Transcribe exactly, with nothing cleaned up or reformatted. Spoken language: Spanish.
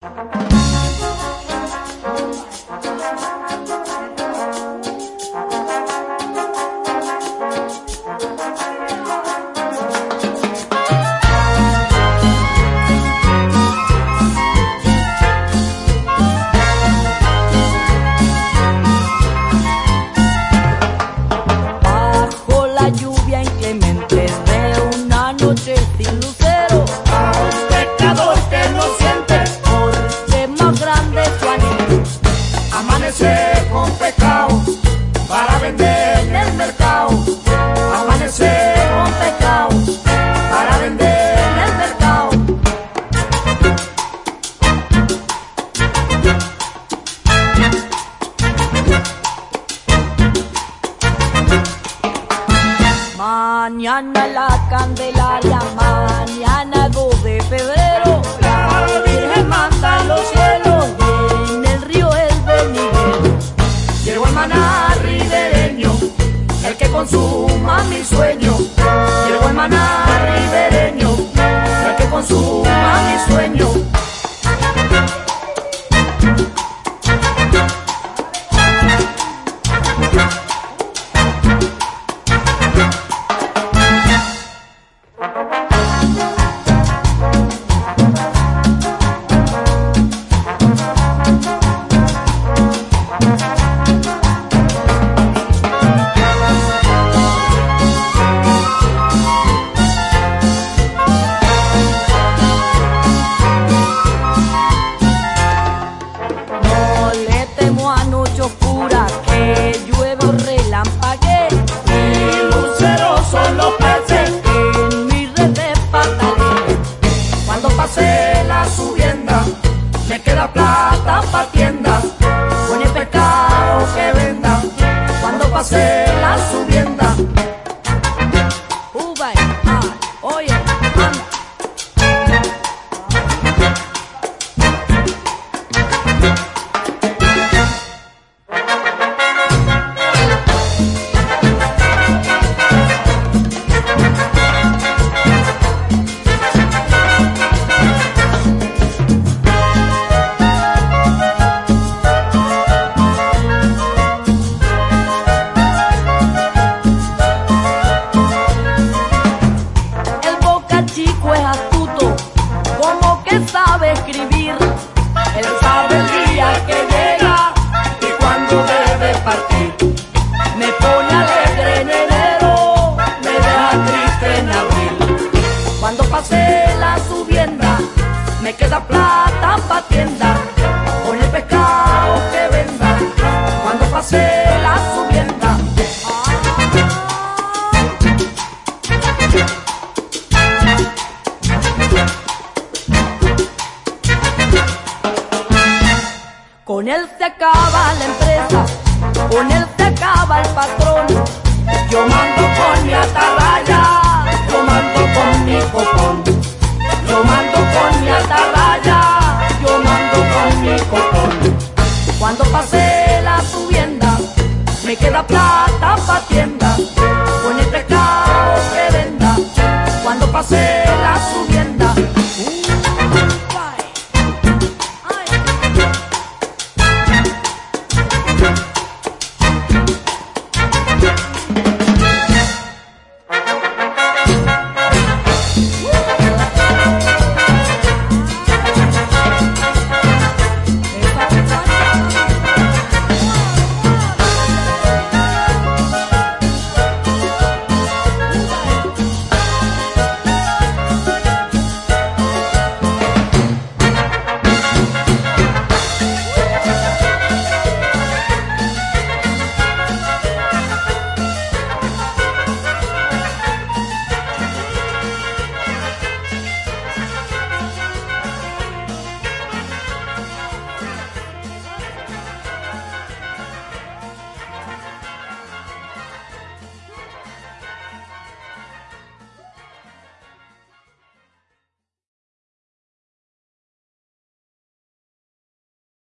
Bajo la lluvia inclemente de una noche sin lucero, a un pecador que no siente porque más grande su anhelo. amanecer con pecado para vender en el mercado. Amanecer Con pecado para vender en el mercado. Mañana la Candelaria, mañana dos de febrero, la Virgen manda en los cielos. y en el río el venidero. Llegó el maná ribereño, el que consuma mi sueño. Llegó el maná ribereño, el que consuma mi sueño. No le temo a noche oscura, que llueve o relampaguee, Y luceros son los peces en mi red de patalee. cuando pase la subienda. Me queda plata pa' tiendas, con el pescado que venda. Cuando pase la subienda. Uva, ay, oye, anda. El Boca Chico es astuto, como que sabe escribir. Él sabe el día que llega y cuando debe partir. Me pone alegre en enero, Me deja triste en abril. cuando pase la subienda, Me queda plata pa' tienda, con el pescado que venda. Cuando pase la subienda. con él se acaba la empresa, con él se acaba el patrón. Yo mando con mi atarraya, yo mando con mi copón. Yo mando con mi atarraya.